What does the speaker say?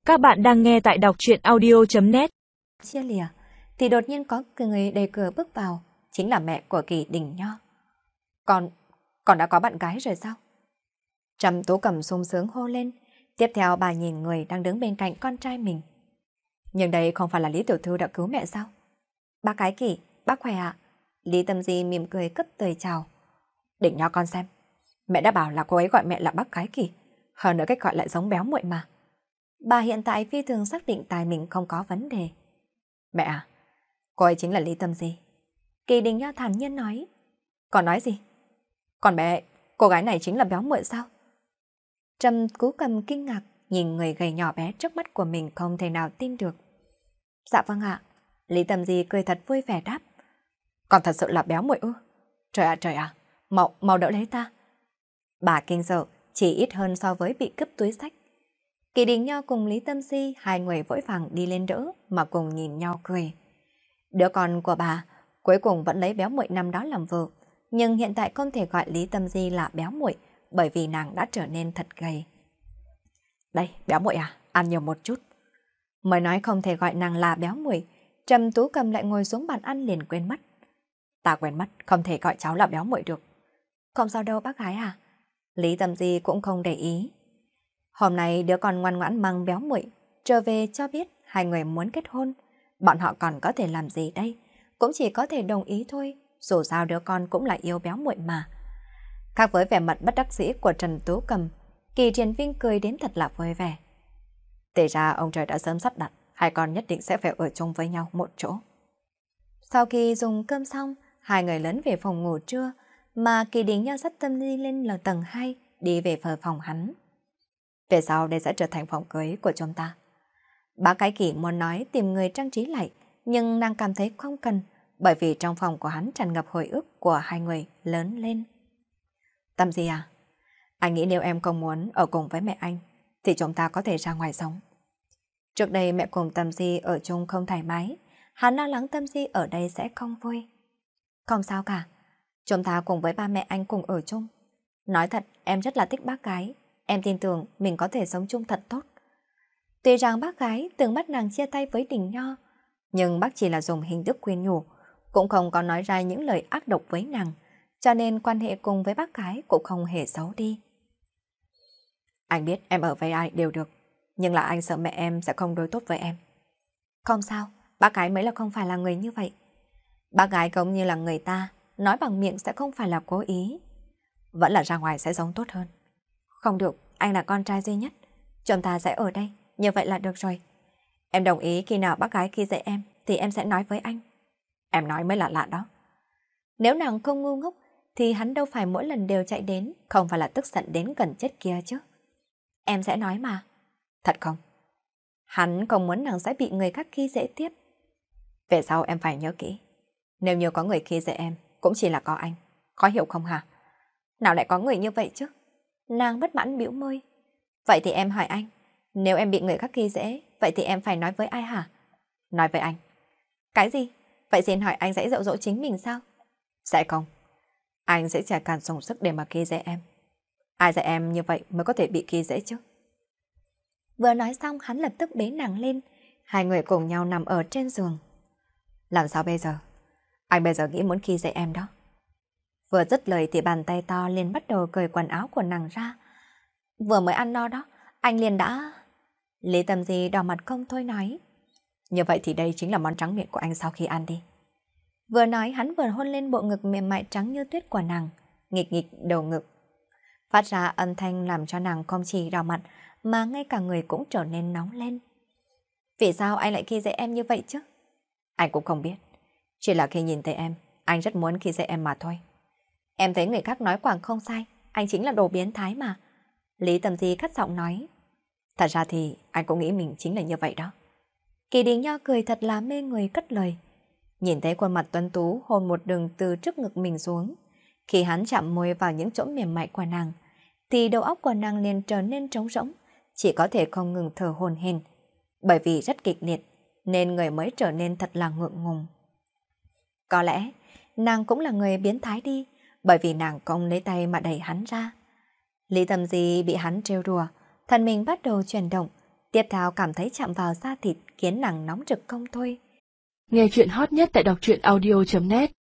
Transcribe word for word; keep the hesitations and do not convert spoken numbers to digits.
Các bạn đang nghe tại đọc truyện audio chấm net. Chia lìa, thì đột nhiên có người đẩy cửa bước vào, chính là mẹ của Kỳ Đình Nho. Con, con đã có bạn gái rồi sao? Trầm Tú Cầm sung sướng hô lên, tiếp theo bà nhìn người đang đứng bên cạnh con trai mình. Nhưng đây không phải là Lý Tiểu Thư đã cứu mẹ sao? Bác cái Kỳ, bác khỏe ạ. Lý Tâm Di mỉm cười cất lời chào. Đình Nho con xem, mẹ đã bảo là cô ấy gọi mẹ là bác cái Kỳ, hơn nữa cách gọi lại giống béo muội mà. Bà hiện tại phi thường xác định tài mình không có vấn đề. Mẹ à, cô ấy chính là Lý Tâm Di. Kỳ Đình Nho thản nhiên nói. Còn nói gì? Còn mẹ, cô gái này chính là béo muội sao? Trầm Tú Cầm kinh ngạc nhìn người gầy nhỏ bé trước mắt của mình không thể nào tin được. Dạ vâng ạ. Lý Tâm Di cười thật vui vẻ đáp. Còn thật sự là béo muội ư? Trời ạ trời ạ, mau mau đỡ lấy ta. Bà kinh sợ chỉ ít hơn so với bị cướp túi xách. Kỳ Đình Nho cùng Lý Tâm Di hai người vội vàng đi lên đỡ mà cùng nhìn nhau cười. Đứa con của bà cuối cùng vẫn lấy béo muội năm đó làm vợ, nhưng hiện tại không thể gọi Lý Tâm Di là béo muội bởi vì nàng đã trở nên thật gầy. Đây, béo muội à, ăn nhiều một chút. Mới nói không thể gọi nàng là béo muội, Trầm Tú Cầm lại ngồi xuống bàn ăn liền quên mất. Ta quên mất, không thể gọi cháu là béo muội được. Không sao đâu bác gái à. Lý Tâm Di cũng không để ý. Hôm nay đứa con ngoan ngoãn mang béo muội trở về cho biết hai người muốn kết hôn. Bọn họ còn có thể làm gì đây? Cũng chỉ có thể đồng ý thôi, dù sao đứa con cũng là yêu béo muội mà. Khác với vẻ mặt bất đắc dĩ của Trần Tú Cầm, Kỳ Triền Vinh cười đến thật là vui vẻ. Thế ra ông trời đã sớm sắp đặt, hai con nhất định sẽ phải ở chung với nhau một chỗ. Sau khi dùng cơm xong, hai người lớn về phòng ngủ trưa, mà Kỳ Đình Nho dắt Tâm Di lên là tầng hai, đi về phờ phòng hắn. Về sau đây sẽ trở thành phòng cưới của chúng ta. Bác cái Kỳ muốn nói tìm người trang trí lại, nhưng nàng cảm thấy không cần, bởi vì trong phòng của hắn tràn ngập hồi ức của hai người lớn lên. Tâm Di à, anh nghĩ nếu em không muốn ở cùng với mẹ anh, thì chúng ta có thể ra ngoài sống. Trước đây mẹ cùng Tâm Di ở chung không thoải mái, hắn lo lắng Tâm Di ở đây sẽ không vui. Không sao cả, chúng ta cùng với ba mẹ anh cùng ở chung. Nói thật, em rất là thích bác gái, em tin tưởng mình có thể sống chung thật tốt. Tuy rằng bác gái từng bắt nàng chia tay với Đình Nho, nhưng bác chỉ là dùng hình thức khuyên nhủ, cũng không có nói ra những lời ác độc với nàng, cho nên quan hệ cùng với bác gái cũng không hề xấu đi. Anh biết em ở với ai đều được, nhưng là anh sợ mẹ em sẽ không đối tốt với em. Không sao, bác gái mới là không phải là người như vậy. Bác gái cũng như là người ta, nói bằng miệng sẽ không phải là cố ý. Vẫn là ra ngoài sẽ sống tốt hơn. Không được, anh là con trai duy nhất. Chúng ta sẽ ở đây, như vậy là được rồi. Em đồng ý khi nào bác gái khi dạy em, thì em sẽ nói với anh. Em nói mới là lạ đó. Nếu nàng không ngu ngốc, thì hắn đâu phải mỗi lần đều chạy đến, không phải là tức giận đến gần chết kia chứ. Em sẽ nói mà. Thật không? Hắn không muốn nàng sẽ bị người khác khi dễ tiếp. Về sau em phải nhớ kỹ. Nếu như có người khi dễ em, cũng chỉ là có anh. Khó hiểu không hả? Nào lại có người như vậy chứ? Nàng bất mãn bĩu môi. Vậy thì em hỏi anh, nếu em bị người khác khi dễ, vậy thì em phải nói với ai hả? Nói với anh. Cái gì? Vậy xin hỏi anh sẽ dạy dỗ chính mình sao? Sẽ không. Anh sẽ chả càng dùng sức để mà khi dễ em. Ai dạy em như vậy mới có thể bị khi dễ chứ? Vừa nói xong hắn lập tức bế nàng lên, hai người cùng nhau nằm ở trên giường. Làm sao bây giờ? Anh bây giờ nghĩ muốn khi dễ em đó. Vừa dứt lời thì bàn tay to liền bắt đầu cởi quần áo của nàng ra. Vừa mới ăn no đó, anh liền đã... Lý Tâm Di đỏ mặt không thôi nói. Như vậy thì đây chính là món trắng miệng của anh sau khi ăn đi. Vừa nói hắn vừa hôn lên bộ ngực mềm mại trắng như tuyết của nàng, nghịch nghịch đầu ngực. Phát ra âm thanh làm cho nàng không chỉ đỏ mặt mà ngay cả người cũng trở nên nóng lên. Vì sao anh lại khi dễ em như vậy chứ? Anh cũng không biết. Chỉ là khi nhìn thấy em, anh rất muốn khi dễ em mà thôi. Em thấy người khác nói quảng không sai, anh chính là đồ biến thái mà. Lý Tâm Di cắt giọng nói. Thật ra thì anh cũng nghĩ mình chính là như vậy đó. Kỳ Đình Nho cười thật là mê người cất lời. Nhìn thấy khuôn mặt tuấn tú hôn một đường từ trước ngực mình xuống. Khi hắn chạm môi vào những chỗ mềm mại của nàng, thì đầu óc của nàng liền trở nên trống rỗng, chỉ có thể không ngừng thở hổn hển. Bởi vì rất kịch liệt, nên người mới trở nên thật là ngượng ngùng. Có lẽ, nàng cũng là người biến thái đi, bởi vì nàng không lấy tay mà đẩy hắn ra. Lý Tâm Di bị hắn trêu đùa, thân mình bắt đầu chuyển động, Tiếp theo cảm thấy chạm vào da thịt khiến nàng nóng rực không thôi. Nghe chuyện hot nhất tại đọc truyện audio chấm net